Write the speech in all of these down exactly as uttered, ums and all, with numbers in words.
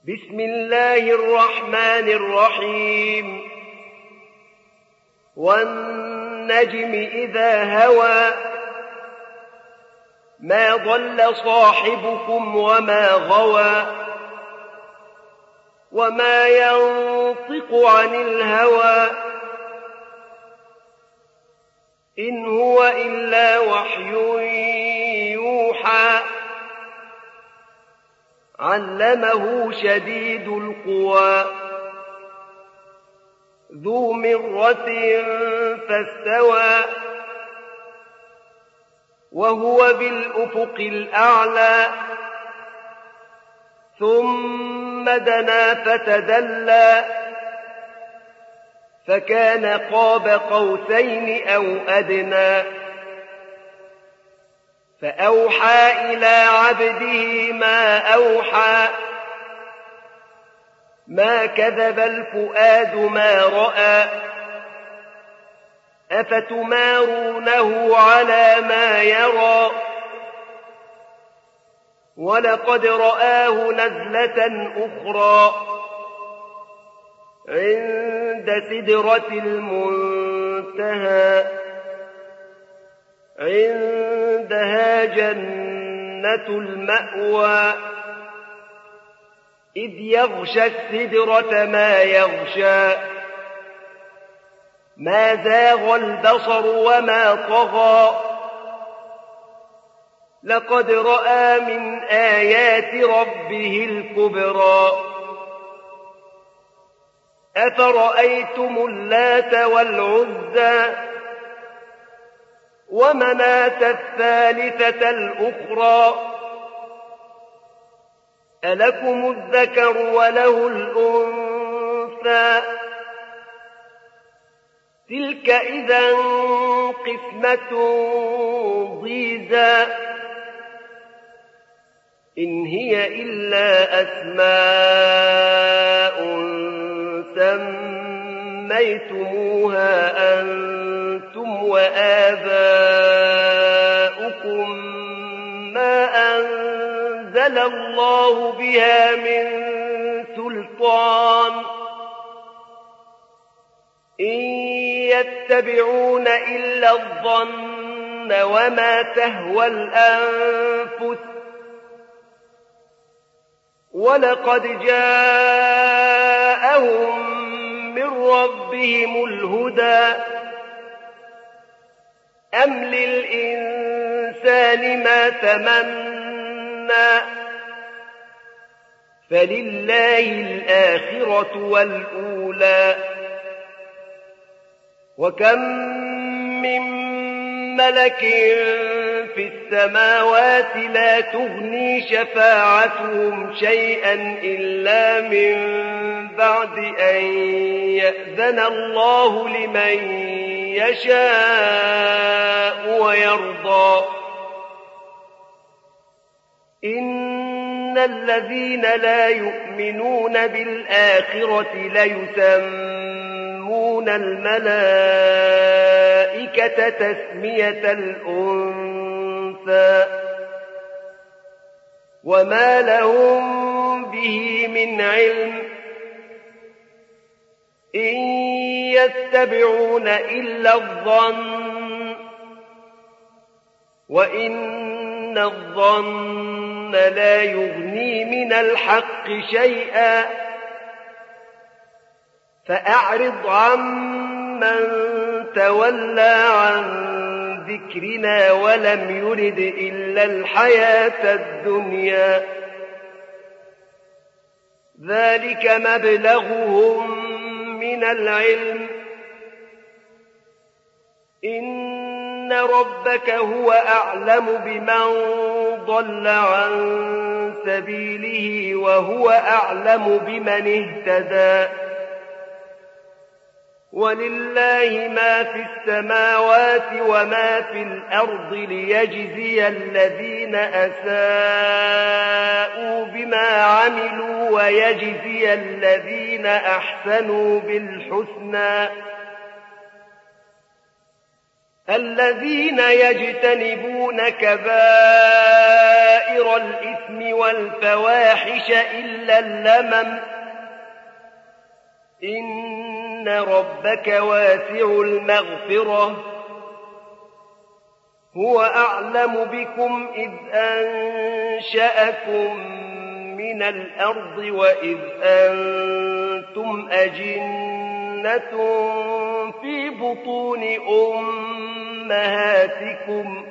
بسم الله الرحمن الرحيم والنجم إذا هوى ما ضل صاحبكم وما غوى وما ينطق عن الهوى إن هو إلا وحي يوحى علمه شديد القوى ذو مرة فاستوى وهو بالأفق الأعلى ثم دنا فتدلى فكان قاب قوسين أو أدنى فأوحى إلى عبده ما أوحى ما كذب الفؤاد ما رأى أفتمارونه على ما يرى ولقد رآه نزلة أخرى عند سدرة المنتهى عندها جنة المأوى إذ يغشى السدرة ما يغشى ما زاغ البصر وما طغى لقد رأى من آيات ربه الكبرى أفرأيتم اللات والعزى ومناة الثالثة الأخرى ألكم الذكر وله الأنثى تلك إذا قسمة ضيزى إن هي إلا أسماء سميتموها أنتم وآباؤكم ما أنزل الله بها من سلطان إن يتبعون إلا الظن وما تهوى الأنفس ولقد جاءهم من ربهم الهدى أم للإنسان ما تمنى فلله الآخرة والأولى وكم من ملك في السماوات لا تغني شفاعتهم شيئا إلا من بعد أن يأذن الله لمن يشاء ويرضى إن الذين لا يؤمنون بالآخرة ليسمون الملائكة تسمية الأنثى وما لهم به من علم إن يتبعون إلا الظن وإن الظن لا يغني من الحق شيئا فأعرض عمن تولى عن ذكرنا ولم يرد إلا الحياة الدنيا ذلك مبلغهم من العلم إن ربك هو أعلم بمن ضل عن سبيله وهو أعلم بمن اهتدى ولله ما في السماوات وما في الأرض ليجزي الذين أساءوا بما عملوا ويجزي الذين أحسنوا بالحسنى الذين يجتنبون كبائر الإثم والفواحش إلا اللمم إن ربك واسع المغفرة هو أعلم بكم إذ أنشأكم من الأرض وإذ أنتم أجنة في بطون أمهاتكم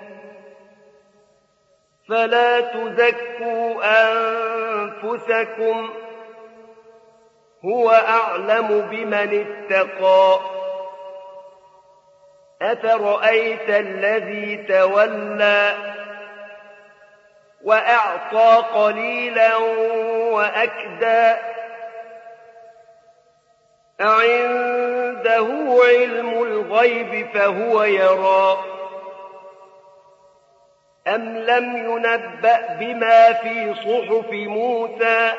فلا تزكوا أنفسكم هو أعلم بمن اتقى أفرأيت الذي تولى وأعطى قليلا وأكدى أعنده علم الغيب فهو يرى أم لم ينبأ بما في صحف موسى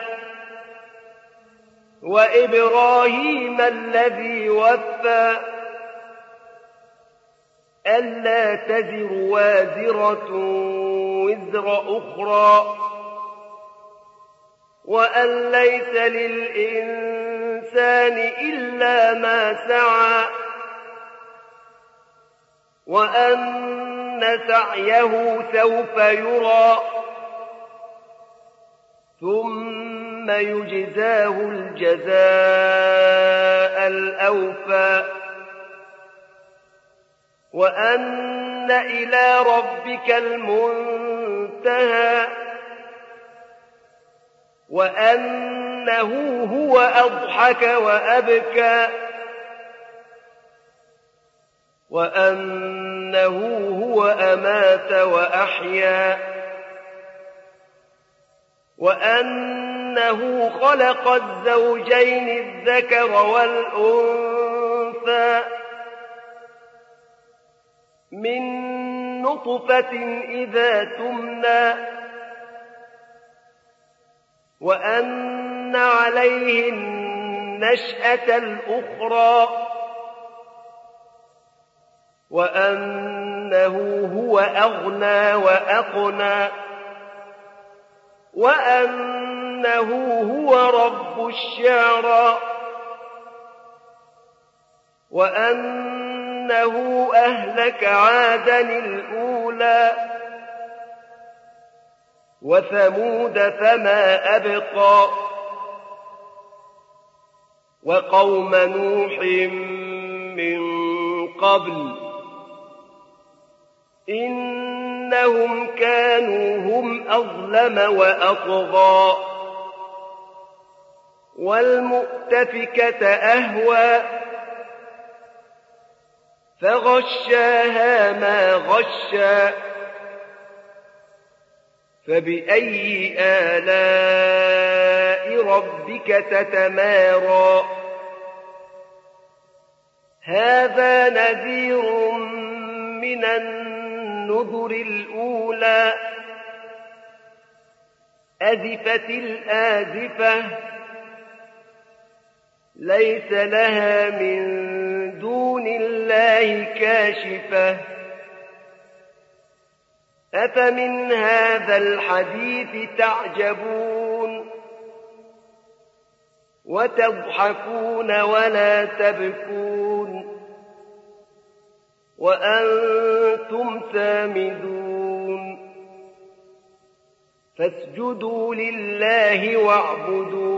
وإبراهيم الذي وفى ألا تزر وازرة وزر أخرى وأن ليس للإنسان إلا ما سعى وأن سعيه سوف يرى ثم يجزاه الجزاء الأوفى وأن إلى ربك المنتهى وأنه هو أضحك وأبكى وأنه هو أمات وأحيا وأنه خلق الزوجين الذكر والأنثى من نطفة إذا تمنى وأن عليه النشأة الأخرى وأنه هو أغنى وأقنى وأنه هو رب الشعرى وأنه أهلك عادا الأولى وثمود فما أبقى وقوم نوح من قبل إنهم كانوا هم أظلم وأطغى والمؤتفكة أهوى فغشاها ما غشى فبأي آلاء ربك تتمارى هذا نذير من النذر الأولى أزفت الآزفة ليس لها من دون الله كاشفة أفمن هذا الحديث تعجبون وتضحكون ولا تبكون وأنتم سامدون فاسجدوا لله واعبدوا